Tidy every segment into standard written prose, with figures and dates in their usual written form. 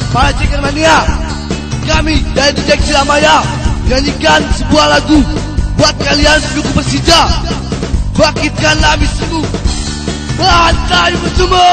para Jackman Mania, kami dari Jack Silamaya menyanyikan sebuah lagu buat kalian pendukung Persija. Bangkitkanlah misimu, bantai musuhmu.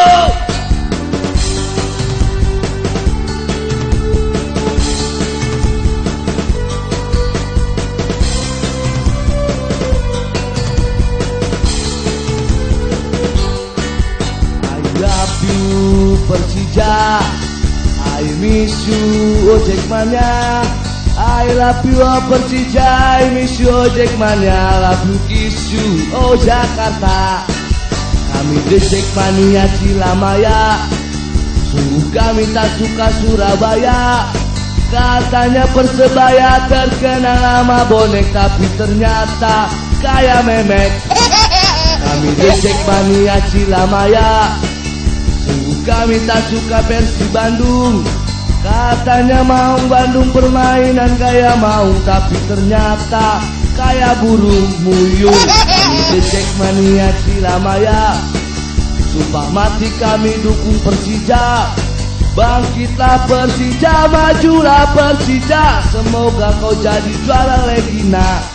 Love you Persija, I miss you oh Jackmania. I love you oh Persija, I miss you oh Jackmania. Love you kiss you oh Jakarta. Kami The Jackmania Silamaya, sungguh kami tak suka Surabaya. Katanya Persebaya terkenal nama bonek, tapi ternyata kayak memek. Kami The Jackmania Silamaya, sungguh kami tak suka Persib Bandung. Katanya mau Bandung permainan kayak mau, tapi ternyata kayak burung muyung. Kami The Jackmania Silamaya, sumpah mati kami dukung Persija. Bangkitlah Persija, majulah Persija, semoga kau jadi juara Legina.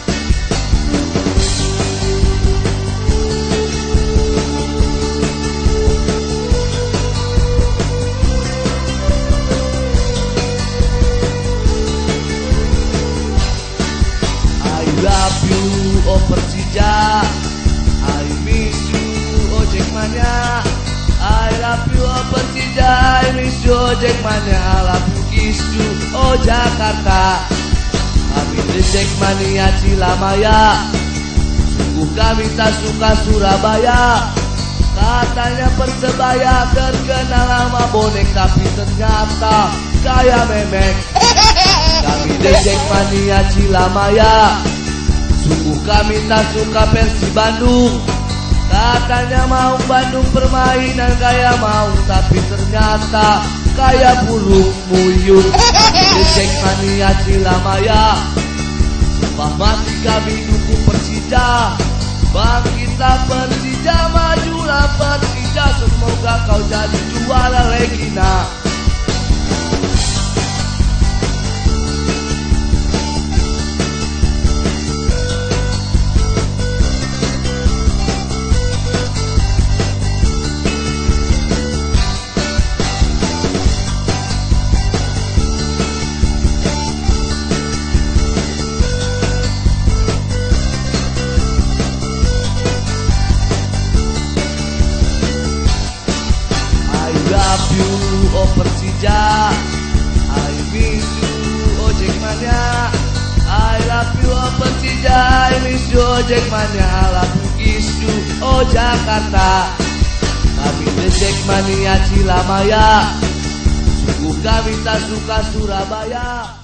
Love you oh Persija, I miss you oh Jackmania. I love you oh Persija, I miss you oh Jackmania. Love you kiss you oh Jakarta. Kami The Jackmania Silamaya, sungguh kami tak suka Surabaya. Katanya Persebaya terkenal nama bonek, tapi ternyata kayak memek. Kami The Jackmania Silamaya, sungguh kami tak suka Persib Bandung. Katanya mau Bandung permainan kayak mau, tapi ternyata kayak burung muyung. The Jackmania Silamaya, sumpah mati kami dukung Persija. Bangkitlah Persija, majulah Persija, semoga kau jadi juara Legina. Love you oh Persija, I miss you oh Jackmania. I love you oh Persija, I miss you oh Jackmania. Love you kiss you oh Jakarta. Kami The Jackmania Silamaya, sungguh kami tak suka Surabaya.